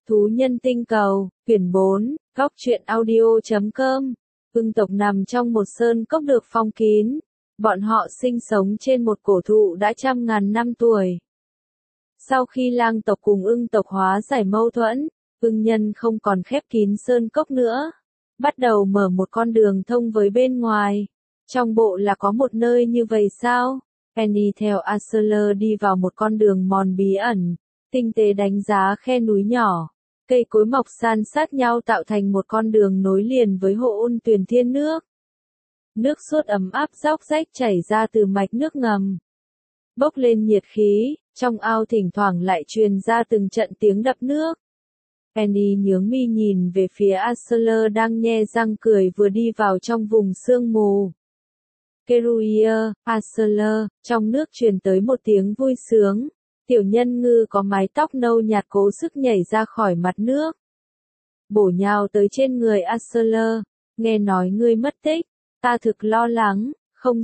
Thú nhân tinh cầu, quyển 4, góc truyện audio.com. Ưng tộc nằm trong một sơn cốc được phong kín. Bọn họ sinh sống trên một cổ thụ đã trăm ngàn năm tuổi. Sau khi lang tộc cùng ưng tộc hóa giải mâu thuẫn, ưng nhân không còn khép kín sơn cốc nữa. Bắt đầu mở một con đường thông với bên ngoài. Trong bộ là có một nơi như vậy sao? Penny theo Arthur đi vào một con đường mòn bí ẩn, tinh tế đánh giá khe núi nhỏ. Cây cối mọc san sát nhau tạo thành một con đường nối liền với hồ ôn tuyền thiên nước. Nước suốt ấm áp róc rách chảy ra từ mạch nước ngầm. Bốc lên nhiệt khí, trong ao thỉnh thoảng lại truyền ra từng trận tiếng đập nước. Penny nhướng mi nhìn về phía Arthur đang nhe răng cười vừa đi vào trong vùng sương mù. Keruia, Arthur, trong nước truyền tới một tiếng vui sướng. Tiểu nhân ngư có mái tóc nâu nhạt cố sức nhảy ra khỏi mặt nước. Bổ nhào tới trên người Arthur, nghe nói ngươi mất tích, ta thực lo lắng, không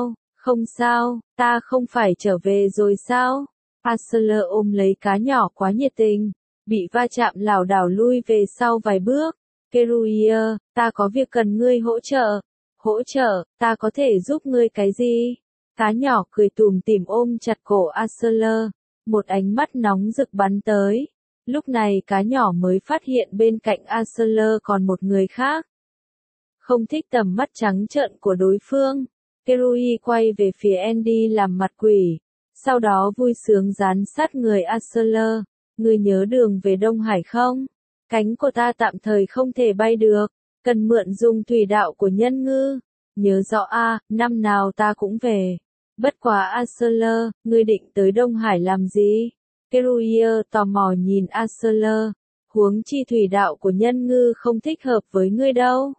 sao, ta không phải trở về rồi sao? Arthur ôm lấy cá nhỏ quá nhiệt tình, bị va chạm lảo đảo lui về sau vài bước. Keruia, ta có việc cần ngươi hỗ trợ. Hỗ trợ, ta có thể giúp ngươi cái gì? Cá nhỏ cười tủm tỉm ôm chặt cổ Arthur. Một ánh mắt nóng rực bắn tới. Lúc này cá nhỏ mới phát hiện bên cạnh Arthur còn một người khác. Không thích tầm mắt trắng trợn của đối phương, Kerui quay về phía Andy làm mặt quỷ. Sau đó vui sướng dán sát người Arthur. Ngươi nhớ đường về Đông Hải không? Cánh của ta tạm thời không thể bay được, cần mượn dùng thủy đạo của nhân ngư. Nhớ rõ năm nào ta cũng về. Bất quá Arthur, ngươi định tới Đông Hải làm gì? Keruia tò mò nhìn Arthur. Huống chi thủy đạo của nhân ngư không thích hợp với ngươi đâu.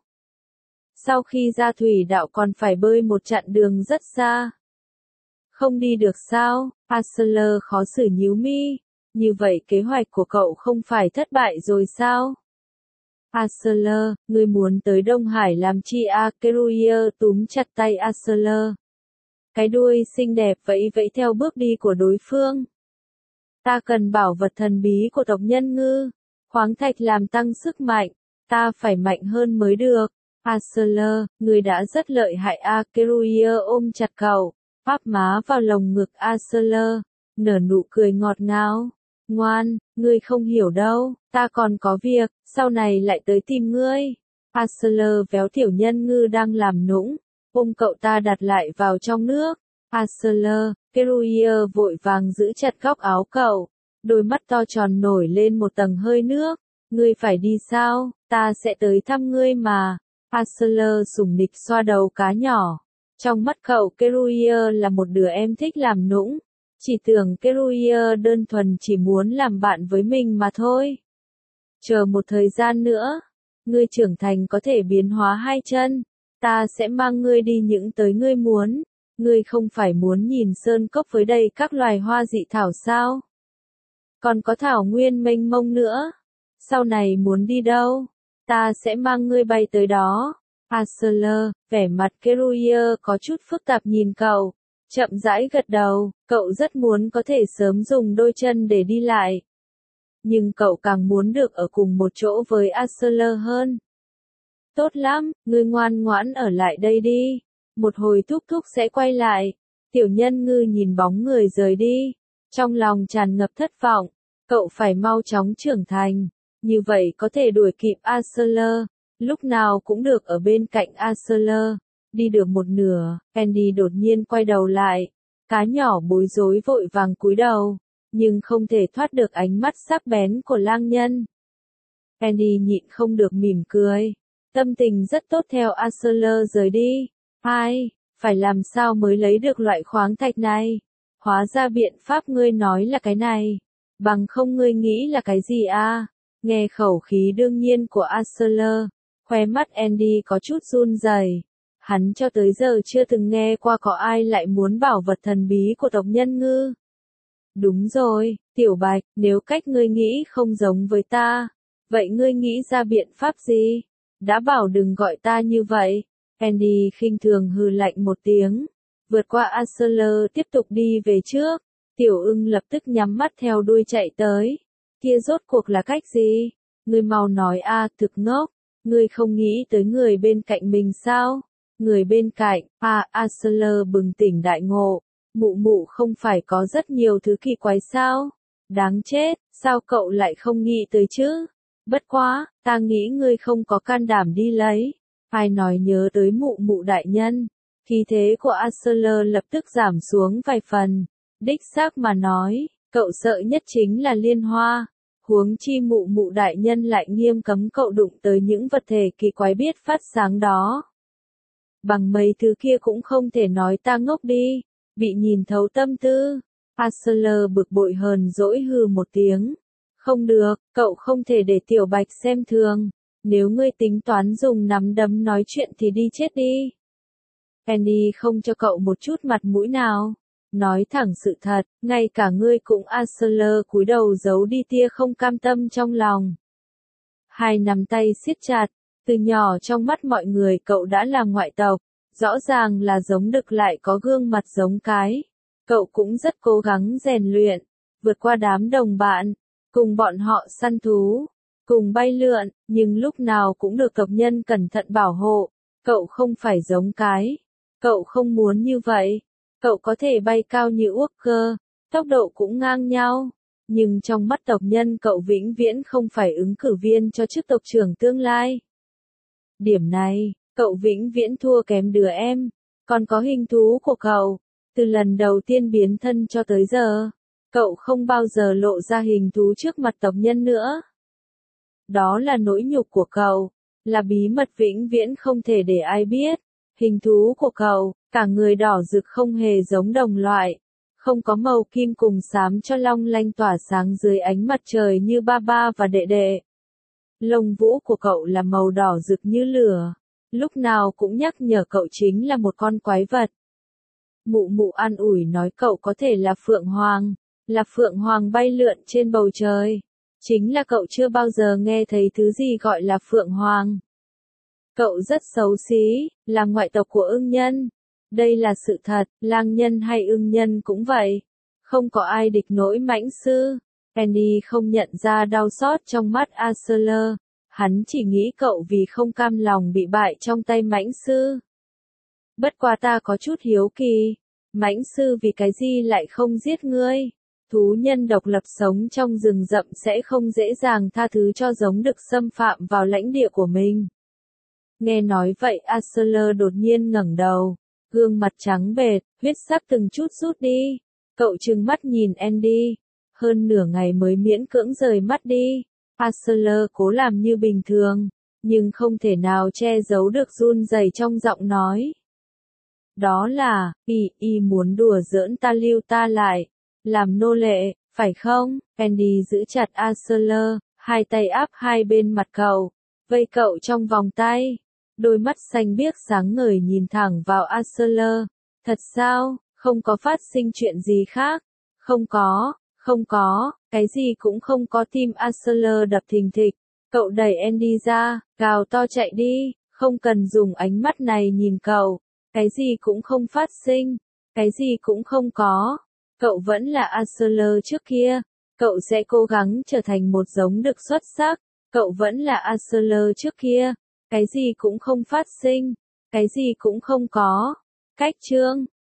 Sau khi ra thủy đạo còn phải bơi một chặng đường rất xa. Không đi được sao? Arthur khó xử nhíu mi. Như vậy kế hoạch của cậu không phải thất bại rồi sao? Arthur, ngươi muốn tới Đông Hải làm chi Keruia túm chặt tay Arthur. Cái đuôi xinh đẹp vẫy vẫy theo bước đi của đối phương. Ta cần bảo vật thần bí của tộc nhân ngư. Khoáng thạch làm tăng sức mạnh. Ta phải mạnh hơn mới được. Arthur, ngươi đã rất lợi hại Keruia ôm chặt cậu. Áp má vào lồng ngực Arthur. Nở nụ cười ngọt ngào. Ngoan, ngươi không hiểu đâu. Ta còn có việc, sau này lại tới tìm ngươi. Arthur véo tiểu nhân ngư đang làm nũng. Ôm cậu ta đặt lại vào trong nước. Arthur, Keruia vội vàng giữ chặt góc áo cậu. Đôi mắt to tròn nổi lên một tầng hơi nước. Ngươi phải đi sao? Ta sẽ tới thăm ngươi mà. Arthur sủng nịch xoa đầu cá nhỏ. Trong mắt cậu Keruia là một đứa em thích làm nũng. Chỉ tưởng Keruia đơn thuần chỉ muốn làm bạn với mình mà thôi. Chờ một thời gian nữa, ngươi trưởng thành có thể biến hóa hai chân. Ta sẽ mang ngươi đi những tới ngươi muốn. Ngươi không phải muốn nhìn sơn cốc với đầy các loài hoa dị thảo sao? Còn có thảo nguyên mênh mông nữa. Sau này muốn đi đâu? Ta sẽ mang ngươi bay tới đó. Arthur, vẻ mặt Keruia có chút phức tạp nhìn cậu. Chậm rãi gật đầu, cậu rất muốn có thể sớm dùng đôi chân để đi lại. Nhưng cậu càng muốn được ở cùng một chỗ với Arthur hơn. Tốt lắm, ngươi ngoan ngoãn ở lại đây đi. Một hồi thúc thúc sẽ quay lại. Tiểu nhân ngư nhìn bóng người rời đi. Trong lòng tràn ngập thất vọng. Cậu phải mau chóng trưởng thành. Như vậy có thể đuổi kịp Arthur. Lúc nào cũng được ở bên cạnh Arthur. Đi được một nửa, Andy đột nhiên quay đầu lại. Cá nhỏ bối rối vội vàng cúi đầu. Nhưng không thể thoát được ánh mắt sắc bén của lang nhân. Andy nhịn không được mỉm cười. Tâm tình rất tốt theo Arthur rời đi. Phải làm sao mới lấy được loại khoáng thạch này? Hóa ra biện pháp ngươi nói là cái này. Bằng không ngươi nghĩ là cái gì Nghe khẩu khí đương nhiên của Arthur, khóe mắt Andy có chút run rẩy. Hắn cho tới giờ chưa từng nghe qua có ai lại muốn bảo vật thần bí của tộc nhân ngư. Đúng rồi, Tiểu Bạch, nếu cách ngươi nghĩ không giống với ta, vậy ngươi nghĩ ra biện pháp gì? Đã bảo đừng gọi ta như vậy. Andy khinh thường hừ lạnh một tiếng, vượt qua Arthur tiếp tục đi về trước. Tiểu ưng lập tức nhắm mắt theo đuôi chạy tới. kia rốt cuộc là cách gì? Ngươi mau nói a, thực ngốc. Ngươi không nghĩ tới người bên cạnh mình sao? Người bên cạnh, Arthur bừng tỉnh đại ngộ. Mụ mụ không phải có rất nhiều thứ kỳ quái sao? Đáng chết, sao cậu lại không nghĩ tới chứ? Bất quá, ta nghĩ ngươi không có can đảm đi lấy. Ai nói nhớ tới mụ mụ đại nhân. Khí thế của Arthur lập tức giảm xuống vài phần. Đích xác mà nói, cậu sợ nhất chính là liên hoa. Huống chi mụ mụ đại nhân lại nghiêm cấm cậu đụng tới những vật thể kỳ quái biết phát sáng đó. Bằng mấy thứ kia cũng không thể nói ta ngốc đi, bị nhìn thấu tâm tư. Arthur bực bội hờn dỗi hừ một tiếng. Không được, cậu không thể để Tiểu Bạch xem thường. Nếu ngươi tính toán dùng nắm đấm nói chuyện thì đi chết đi. Annie không cho cậu một chút mặt mũi nào. Nói thẳng sự thật, ngay cả ngươi cũng Arthur cúi đầu giấu đi tia không cam tâm trong lòng. Hai nắm tay siết chặt, từ nhỏ trong mắt mọi người cậu đã là ngoại tộc, rõ ràng là giống đực lại có gương mặt giống cái. Cậu cũng rất cố gắng rèn luyện, vượt qua đám đồng bạn, cùng bọn họ săn thú, cùng bay lượn, nhưng lúc nào cũng được tộc nhân cẩn thận bảo hộ. Cậu không phải giống cái, cậu không muốn như vậy. Cậu có thể bay cao như uốc cơ, tốc độ cũng ngang nhau, nhưng trong mắt tộc nhân cậu vĩnh viễn không phải ứng cử viên cho chức tộc trưởng tương lai. Điểm này, cậu vĩnh viễn thua kém đứa em, còn có hình thú của cậu, từ lần đầu tiên biến thân cho tới giờ, cậu không bao giờ lộ ra hình thú trước mặt tộc nhân nữa. Đó là nỗi nhục của cậu, là bí mật vĩnh viễn không thể để ai biết. Hình thú của cậu, cả người đỏ rực không hề giống đồng loại, không có màu kim cùng xám cho long lanh tỏa sáng dưới ánh mặt trời như ba ba và đệ đệ. Lông vũ của cậu là màu đỏ rực như lửa, lúc nào cũng nhắc nhở cậu chính là một con quái vật. Mụ mụ an ủi nói cậu có thể là phượng hoàng bay lượn trên bầu trời. Chính là cậu chưa bao giờ nghe thấy thứ gì gọi là phượng hoàng. Cậu rất xấu xí, là ngoại tộc của ưng nhân. Đây là sự thật, lang nhân hay ưng nhân cũng vậy. Không có ai địch nổi mãnh sư. Annie không nhận ra đau xót trong mắt Arthur. Hắn chỉ nghĩ cậu vì không cam lòng bị bại trong tay mãnh sư. Bất quá ta có chút hiếu kỳ. Mãnh sư vì cái gì lại không giết ngươi? Thú nhân độc lập sống trong rừng rậm sẽ không dễ dàng tha thứ cho giống đực xâm phạm vào lãnh địa của mình. Nghe nói vậy Arthur đột nhiên ngẩng đầu, gương mặt trắng bệch, huyết sắc từng chút rút đi. Cậu trừng mắt nhìn Andy, hơn nửa ngày mới miễn cưỡng rời mắt đi. Arthur cố làm như bình thường, nhưng không thể nào che giấu được run rẩy trong giọng nói. Đó là, y muốn đùa giỡn ta lưu ta lại, làm nô lệ, phải không? Andy giữ chặt Arthur, hai tay áp hai bên mặt cậu, vây cậu trong vòng tay. Đôi mắt xanh biếc sáng ngời nhìn thẳng vào Arthur. Thật sao, không có phát sinh chuyện gì khác? Không có, cái gì cũng không có. Tim Arthur đập thình thịch. Cậu đẩy Andy ra, gào to chạy đi, không cần dùng ánh mắt này nhìn cậu. Cái gì cũng không phát sinh, cái gì cũng không có. Cậu vẫn là Arthur trước kia. Cậu sẽ cố gắng trở thành một giống đực xuất sắc. Cậu vẫn là Arthur trước kia. Cái gì cũng không phát sinh, cái gì cũng không có. Cách chương